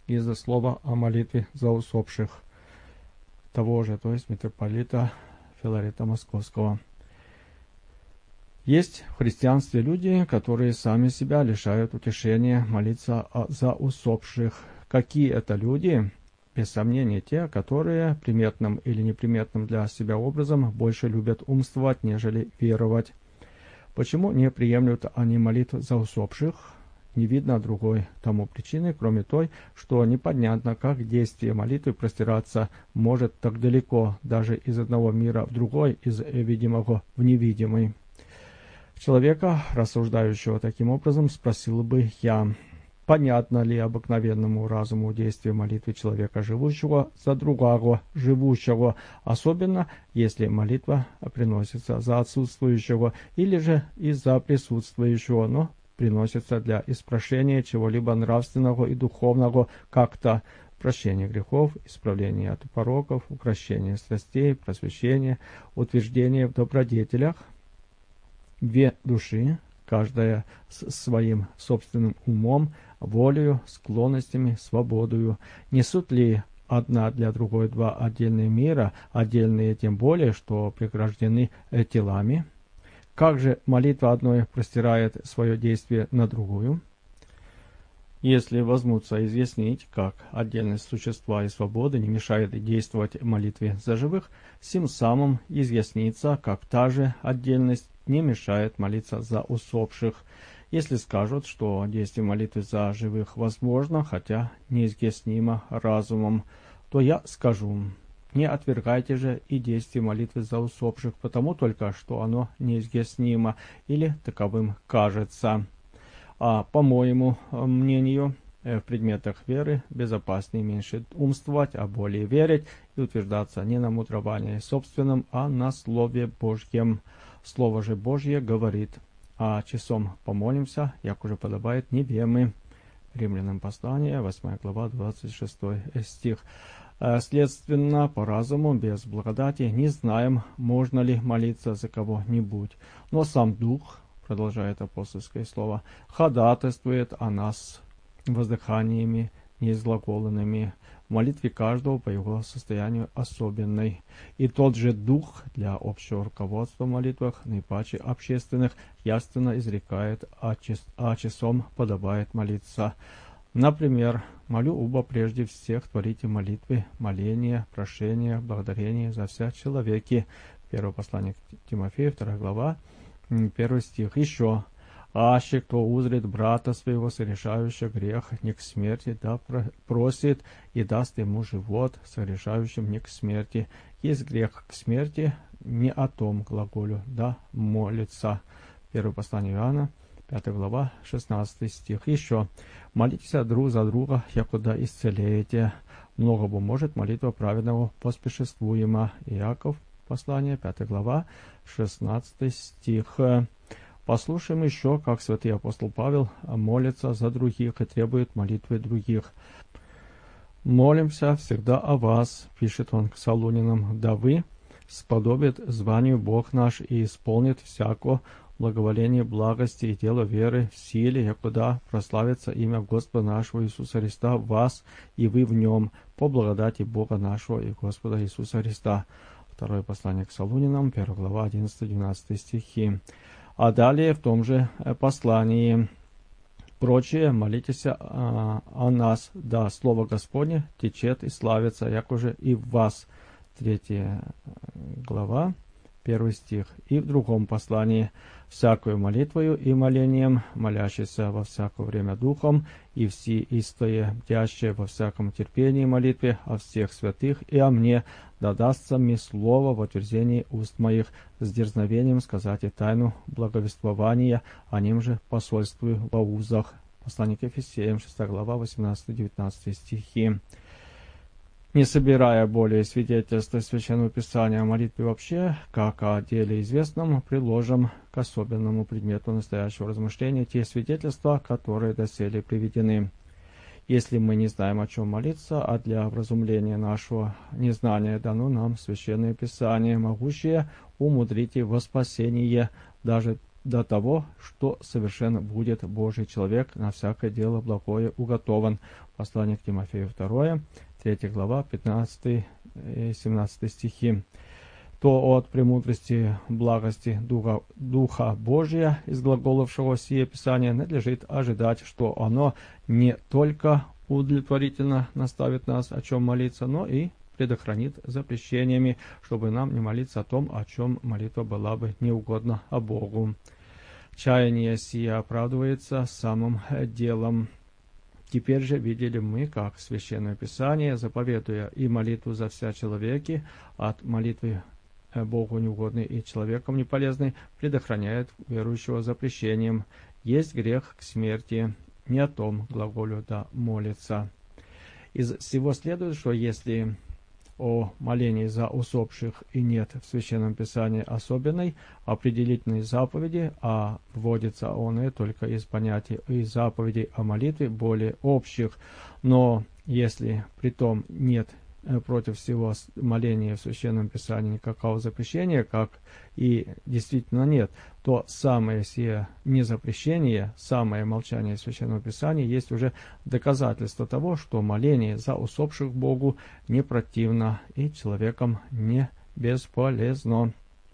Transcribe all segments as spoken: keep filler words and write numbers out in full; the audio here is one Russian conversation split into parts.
из-за слова о молитве за усопших того же, то есть митрополита Филарета Московского. Есть в христианстве люди, которые сами себя лишают утешения молиться за усопших. Какие это люди? Без сомнения, те, которые приметным или неприметным для себя образом больше любят умствовать, нежели веровать. Почему не приемлют они молитв за усопших? Не видно другой тому причины, кроме той, что непонятно, как действие молитвы простираться может так далеко, даже из одного мира в другой, из видимого в невидимый. Человека, рассуждающего таким образом, спросил бы я, понятно ли обыкновенному разуму действие молитвы человека, живущего за другого живущего, особенно если молитва приносится за отсутствующего или же и за присутствующего, но приносится для испрошения чего-либо нравственного и духовного, как-то прощение грехов, исправление от пороков, укрощение страстей, просвещение, утверждение в добродетелях. Две души, каждая с своим собственным умом, волею, склонностями, свободою, несут ли одна для другой два отдельные мира, отдельные тем более, что преграждены телами? Как же молитва одной простирает свое действие на другую? Если возьмутся изъяснить, как отдельность существа и свободы не мешает действовать молитве за живых, сим самым изъяснится, как та же отдельность не мешает молиться за усопших. Если скажут, что действие молитвы за живых возможно, хотя неизъяснимо разумом, то я скажу: не отвергайте же и действие молитвы за усопших, потому только, что оно неизъяснимо или таковым кажется. А по моему мнению, в предметах веры безопаснее меньше умствовать, а более верить и утверждаться не на мудровании собственном, а на Слове Божьем. Слово же Божье говорит: а часом помолимся, як уже подобает небемы. Римлянам послание, восьмая глава, двадцать шестой стих. Следственно, по разуму, без благодати, не знаем, можно ли молиться за кого-нибудь. Но сам Дух, продолжает апостольское слово, ходатайствует о нас воздыханиями неизглаголенными, в молитве каждого по его состоянию особенной. И тот же Дух для общего руководства в молитвах, наипаче общественных, явственно изрекает, а, час, а часом подобает молиться. Например, молю уба прежде всех творите молитвы, моления, прошения, благодарения за вся человеки. Первое послание к Тимофею, вторая глава, первый стих. Еще. Аще кто узрит брата своего, совершающего грех не к смерти, да просит и даст ему живот, совершающим не к смерти. Есть грех к смерти, не о том глаголю, да молится. Первое послание Иоанна, пятая глава, шестнадцатый стих. Еще. Молитесь друг за друга, якуда исцелеете. Многого может молитва праведного поспешествуема. Иаков, послание, пятая глава, шестнадцатый стих. Послушаем еще, как святый апостол Павел молится за других и требует молитвы других. «Молимся всегда о вас», — пишет он к Солунинам, «да вы сподобит званию Бог наш и исполнит всяко благоволение благости и дело веры в силе, якуда прославится имя Господа нашего Иисуса Христа в вас, и вы в нем, по благодати Бога нашего и Господа Иисуса Христа». Второе послание к Солунинам, первая глава, одиннадцатый-двенадцатый стихи. А далее в том же послании: «Прочее молитесь о, о нас, да слово Господне течет и славится, як уже и в вас». Третья глава, первый стих. И в другом послании: «Всякою молитвою и молением, молящийся во всякое время духом, и все истое, бдящее во всяком терпении молитве о всех святых и о мне, да дастся мне слово в утверждении уст моих, с дерзновением сказать и тайну благовествования, о нем же посольствую во узах». Послание к Ефесеям, шестая глава, восемнадцатый-девятнадцатый стихи. Не собирая более свидетельства Священного Писания о молитве вообще, как о деле известном, приложим к особенному предмету настоящего размышления те свидетельства, которые доселе приведены. Если мы не знаем, о чем молиться, а для вразумления нашего незнания дано нам Священное Писание, могущее умудрить во спасение даже до того, что совершен будет Божий человек, на всякое дело благое уготован. Послание к Тимофею второе, третья глава, пятнадцатый и семнадцатый стихи. То от премудрости, благости Духа, Духа Божия, изглаголовшего сие Писание, надлежит ожидать, что оно не только удовлетворительно наставит нас, о чем молиться, но и предохранит запрещениями, чтобы нам не молиться о том, о чем молитва была бы неугодна о Богу. Чаяние сие оправдывается самым делом. Теперь же видели мы, как Священное Писание, заповедуя и молитву за вся человеки, от молитвы Богу неугодной и человеком неполезной, предохраняет верующего запрещением. Есть грех к смерти, не о том глаголю да молится. Из всего следует, что если о молении за усопших и нет в Священном Писании особенной определительной заповеди, а вводится он только из понятий и заповедей о молитве более общих. Но если при том нет против всего моления в Священном Писании никакого запрещения, как и действительно нет, то самое сие незапрещение, самое молчание Священного Писания есть уже доказательство того, что моление за усопших Богу не противно и человеком не бесполезно.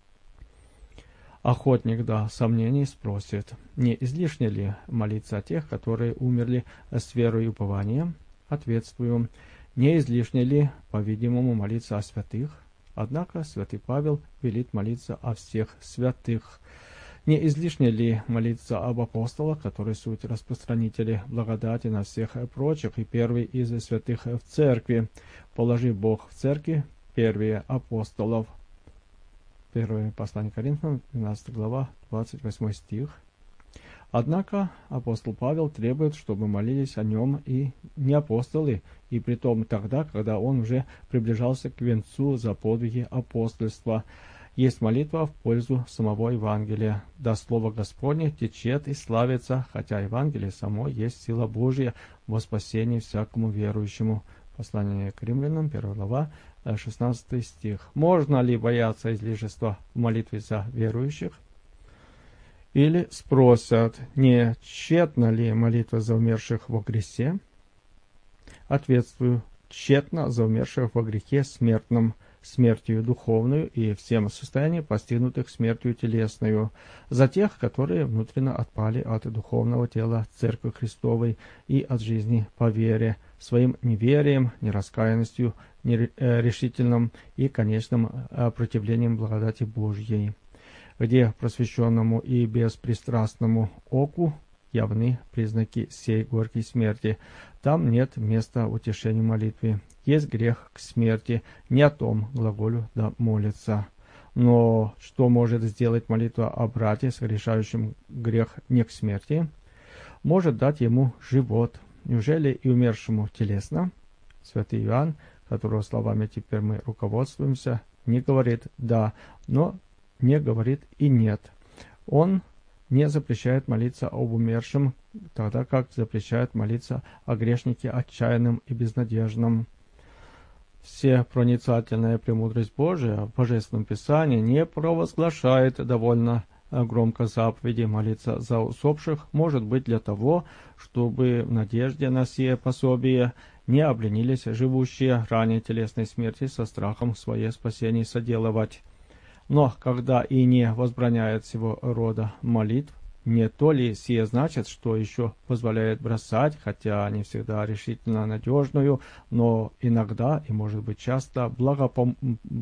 Охотник до сомнений спросит, не излишне ли молиться о тех, которые умерли с верой и упованием? Ответствую, не излишне ли, по-видимому, молиться о святых? Однако святый Павел велит молиться о всех святых. Не излишне ли молиться об апостолах, которые суть распространители благодати на всех прочих, и первый из святых в церкви? Положи Бог в церкви первые апостолов. Первое послание Коринфянам, двенадцатая глава, двадцать восьмой стих. Однако апостол Павел требует, чтобы молились о нем и не апостолы, и притом тогда, когда он уже приближался к венцу за подвиги апостольства. Есть молитва в пользу самого Евангелия. Да слово Господне течет и славится, хотя Евангелие само есть сила Божия во спасение всякому верующему. Послание к римлянам, первая глава, шестнадцатый стих. Можно ли бояться излишества в молитве за верующих? Или спросят, не тщетна ли молитва за умерших во грехе? Ответствую, тщетно за умерших во грехе смертном, смертью духовную и всем состоянием постигнутых смертью телесную, за тех, которые внутренно отпали от духовного тела Церкви Христовой и от жизни по вере, своим неверием, нераскаянностью, нерешительным и конечным противлением благодати Божьей, где просвещенному и беспристрастному оку явны признаки сей горькой смерти. Там нет места утешению молитве. Есть грех к смерти, не о том глаголю да молится. Но что может сделать молитва о брате, совершающем грех не к смерти? Может дать ему живот. Неужели и умершему телесно? Святый Иоанн, которого словами теперь мы руководствуемся, не говорит «да», но не говорит и «нет». Он не запрещает молиться об умершем, тогда как запрещает молиться о грешнике отчаянном и безнадежном. Всепроницательная премудрость Божия в Божественном Писании не провозглашает довольно громко заповеди молиться за усопших, может быть для того, чтобы в надежде на сие пособие не обленились живущие ранее телесной смерти со страхом свое спасение соделывать. Но когда и не возбраняет всего рода молитв, не то ли сие значит, что еще позволяет бросать, хотя не всегда решительно надежную, но иногда и, может быть, часто благопом...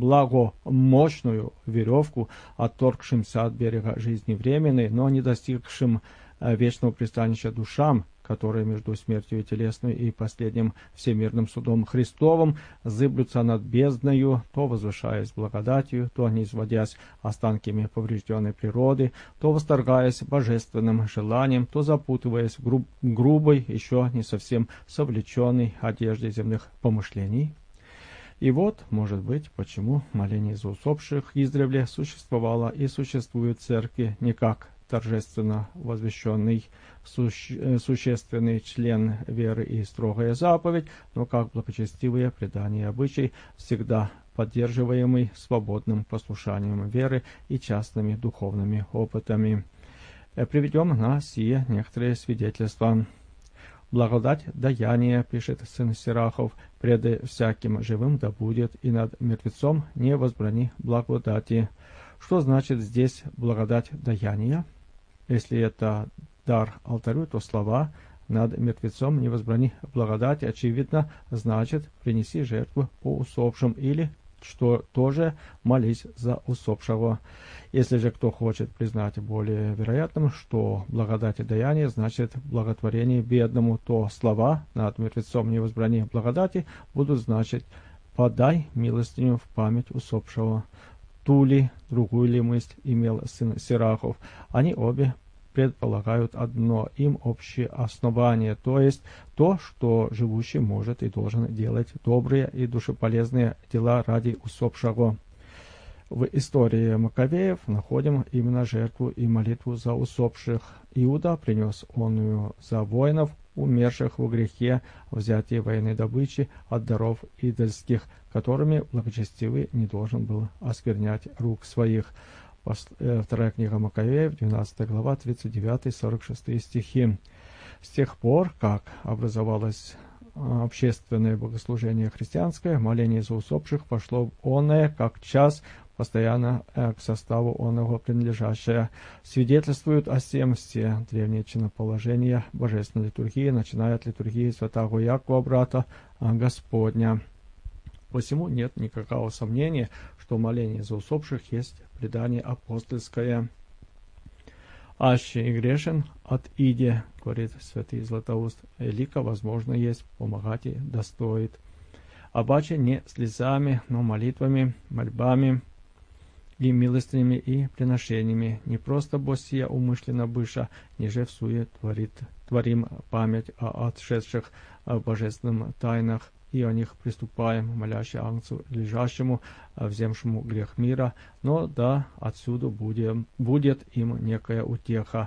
благомощную веревку, отторгшимся от берега жизни временной, но не достигшим вечного пристанища душам, которые между смертью телесной и последним всемирным судом Христовым зыблются над бездною, то возвышаясь благодатью, то низводясь останками поврежденной природы, то восторгаясь божественным желанием, то запутываясь в груб грубой, еще не совсем совлеченной одежде земных помышлений. И вот, может быть, почему моление за усопших издревле существовало и существует в церкви не как торжественно возвещенный суще, существенный член веры и строгая заповедь, но как благочестивые предания и обычай, всегда поддерживаемый свободным послушанием веры и частными духовными опытами. Приведем на сие некоторые свидетельства. «Благодать даяние, пишет сын Сирахов, пред всяким живым да будет, и над мертвецом не возбрани благодати». Что значит здесь благодать даяния? Если это дар алтарю, то слова «над мертвецом не возбрани благодати» очевидно значит «принеси жертву по усопшим» или что тоже молись за усопшего. Если же кто хочет признать более вероятным, что благодать и даяние значит благотворение бедному, то слова «над мертвецом не возбрани благодати» будут значить «подай милостыню в память усопшего». Ту ли, другую ли мысль имел сын Сирахов? Они обе предполагают одно им общее основание, то есть то, что живущий может и должен делать добрые и душеполезные дела ради усопшего. В истории Маковеев находим именно жертву и молитву за усопших. Иуда принес онную за воинов, умерших во грехе, взятие военной добычи от даров идольских, которыми благочестивый не должен был осквернять рук своих. Вторая книга Маковеев, двенадцатая глава, тридцать девятый сорок шестой стихи. С тех пор, как образовалось общественное богослужение христианское, моление за усопших пошло в оное, как час, постоянно к составу оного принадлежащее. Свидетельствуют о сем все древние чиноположения божественной литургии, начиная от литургии святого Якова, брата Господня. Посему нет никакого сомнения, что моление за усопших есть предание апостольское. «Аще и грешен от иде, — говорит святый Златоуст, — лика возможно есть, помогать и достоит. Обаче не слезами, но молитвами, мольбами и милостынями и приношениями, не просто босия умышленно быша, ниже в суе творит, творим память о отшедших божественных тайнах, и о них приступаем, молящий ангцу, лежащему, вземшему грех мира, но да, отсюда будем, будет им некая утеха».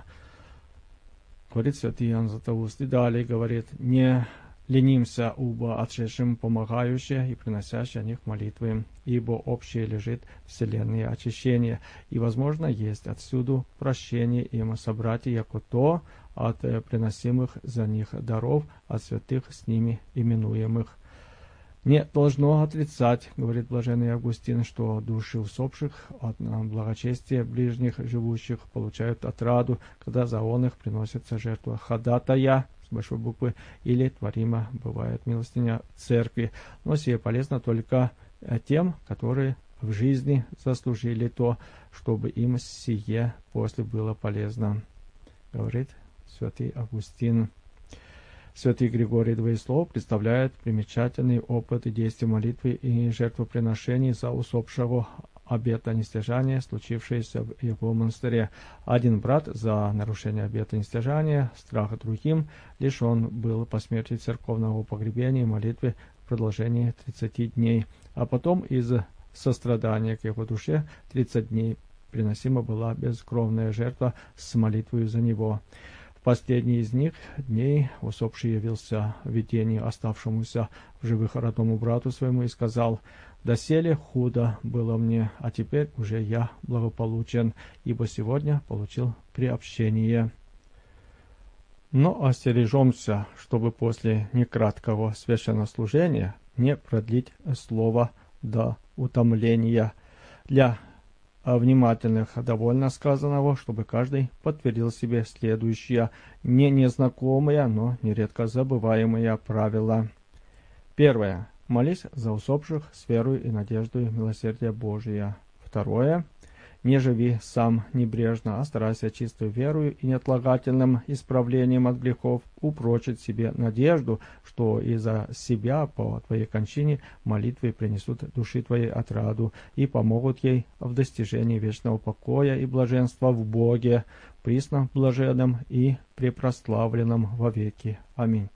Говорит святый Иоанн Златоуст. И далее говорит: «Не ленимся, уба отшедшим помогающие и приносящие о них молитвы, ибо общее лежит вселенные очищение, и, возможно, есть отсюда прощение им собратья, яко то от приносимых за них даров, от святых с ними именуемых». Не должно отрицать, говорит блаженный Августин, что души усопших от благочестия ближних живущих получают отраду, когда за он их приносится жертва ходатая, с большой буквы, или творима бывает милостыня церкви. Но сие полезно только тем, которые в жизни заслужили то, чтобы им сие после было полезно, говорит святый Августин. Святый Григорий Двоеслов представляет примечательный опыт и действия молитвы и жертвоприношений за усопшего обета нестяжания, случившееся в его монастыре. Один брат за нарушение обета нестяжания, страха другим, лишен был по смерти церковного погребения и молитвы в продолжении тридцати дней, а потом из сострадания к его душе тридцать дней приносима была бескровная жертва с молитвой за него. Последний из них дней усопший явился в видении оставшемуся в живых родному брату своему и сказал: «Доселе худо было мне, а теперь уже я благополучен, ибо сегодня получил приобщение». Но остережемся, чтобы после некраткого священнослужения не продлить слово до утомления. Для внимательных довольно сказанного, чтобы каждый подтвердил себе следующее не незнакомое, но нередко забываемое правило. Первое. Молись за усопших с верой и надеждой милосердия Божия. Второе. Не живи сам небрежно, а старайся чистой верою и неотлагательным исправлением от грехов упрочить себе надежду, что и за себя по твоей кончине молитвы принесут души твоей отраду и помогут ей в достижении вечного покоя и блаженства в Боге, присно блаженном и препрославленном вовеки. Аминь.